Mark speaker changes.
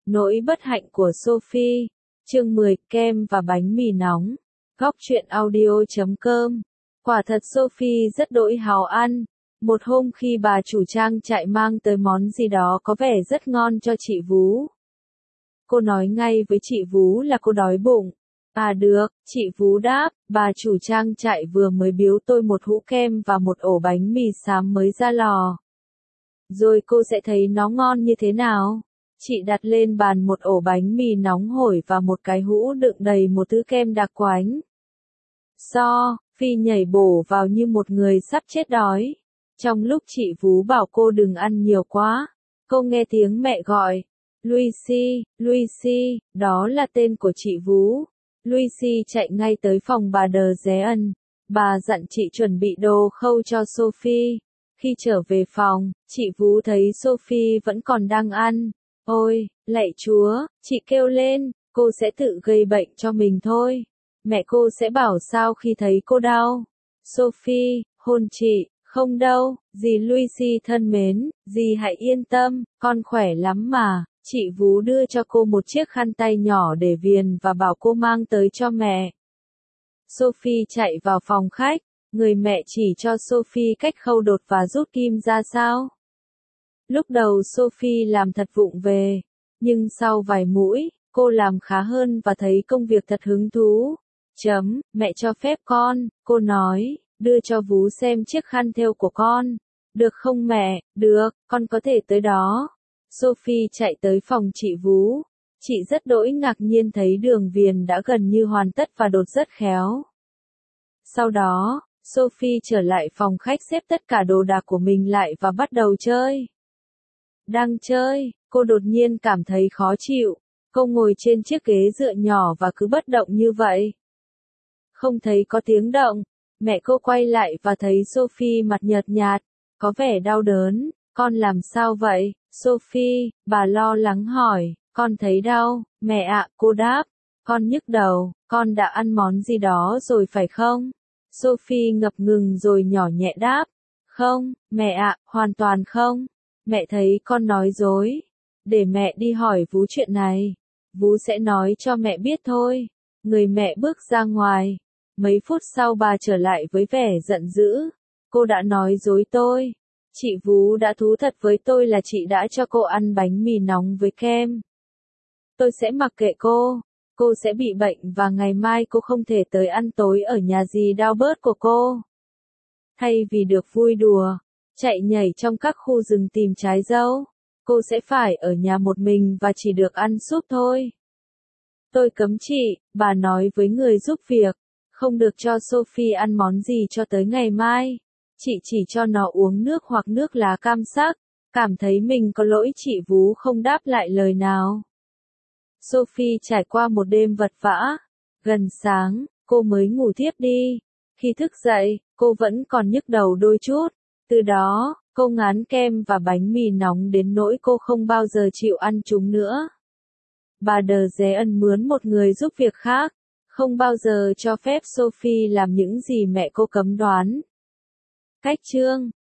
Speaker 1: Nỗi bất hạnh của Sophie, chương 10, kem và bánh mì nóng. Góc truyện audio.com. Quả thật Sophie rất đỗi háo ăn. Một hôm khi bà chủ trang trại mang tới món gì đó có vẻ rất ngon cho chị Vú. Cô nói ngay với chị Vú là cô đói bụng. À được, chị Vú đáp, bà chủ trang trại vừa mới biếu tôi một hũ kem và một ổ bánh mì xám mới ra lò. Rồi cô sẽ thấy nó ngon như thế nào. Chị đặt lên bàn một ổ bánh mì nóng hổi và một cái hũ đựng đầy một thứ kem đặc quánh. Phi nhảy bổ vào như một người sắp chết đói. Trong lúc chị Vú bảo cô đừng ăn nhiều quá, cô nghe tiếng mẹ gọi. Lucy, Lucy, đó là tên của chị Vú. Lucy chạy ngay tới phòng bà Đờ Ré Ân. Bà dặn chị chuẩn bị đồ khâu cho Sophie. Khi trở về phòng, chị Vú thấy Sophie vẫn còn đang ăn. Ôi, lạy Chúa, chị kêu lên, cô sẽ tự gây bệnh cho mình thôi. Mẹ cô sẽ bảo sao khi thấy cô đau. Sophie, hôn chị, không đâu, dì Lucy thân mến, dì hãy yên tâm, con khỏe lắm mà. Chị Vú đưa cho cô một chiếc khăn tay nhỏ để viền và bảo cô mang tới cho mẹ. Sophie chạy vào phòng khách, người mẹ chỉ cho Sophie cách khâu đột và rút kim ra sao. Lúc đầu Sophie làm thật vụng về, nhưng sau vài mũi, cô làm khá hơn và thấy công việc thật hứng thú. Mẹ cho phép con, cô nói, đưa cho Vú xem chiếc khăn thêu của con. Được không mẹ? Được, con có thể tới đó. Sophie chạy tới phòng chị Vú. Chị rất đỗi ngạc nhiên thấy đường viền đã gần như hoàn tất và đột rất khéo. Sau đó, Sophie trở lại phòng khách xếp tất cả đồ đạc của mình lại và bắt đầu chơi. Đang chơi, cô đột nhiên cảm thấy khó chịu. Cô ngồi trên chiếc ghế dựa nhỏ và cứ bất động như vậy. Không thấy có tiếng động. Mẹ cô quay lại và thấy Sophie mặt nhợt nhạt, có vẻ đau đớn. Con làm sao vậy, Sophie? Bà lo lắng hỏi. Con thấy đau, mẹ ạ, cô đáp. Con nhức đầu, con đã ăn món gì đó rồi phải không? Sophie ngập ngừng rồi nhỏ nhẹ đáp. Không, mẹ ạ, hoàn toàn không. Mẹ thấy con nói dối. Để mẹ đi hỏi Vú chuyện này. Vú sẽ nói cho mẹ biết thôi. Người mẹ bước ra ngoài. Mấy phút sau bà trở lại với vẻ giận dữ. Cô đã nói dối tôi. Chị Vú đã thú thật với tôi là chị đã cho cô ăn bánh mì nóng với kem. Tôi sẽ mặc kệ cô. Cô sẽ bị bệnh và ngày mai cô không thể tới ăn tối ở nhà dì Dalbert của cô. Thay vì được vui đùa, chạy nhảy trong các khu rừng tìm trái dâu, cô sẽ phải ở nhà một mình và chỉ được ăn súp thôi. Tôi cấm chị, bà nói với người giúp việc, không được cho Sophie ăn món gì cho tới ngày mai. Chị chỉ cho nó uống nước hoặc nước lá cam sắc. Cảm thấy mình có lỗi, chị Vú không đáp lại lời nào. Sophie trải qua một đêm vật vã. Gần sáng, cô mới ngủ thiếp đi. Khi thức dậy, cô vẫn còn nhức đầu đôi chút. Từ đó, cô ngán kem và bánh mì nóng đến nỗi cô không bao giờ chịu ăn chúng nữa. Bà Đờ Ré Ân mướn một người giúp việc khác, không bao giờ cho phép Sophie làm những gì mẹ cô cấm đoán. Cách chương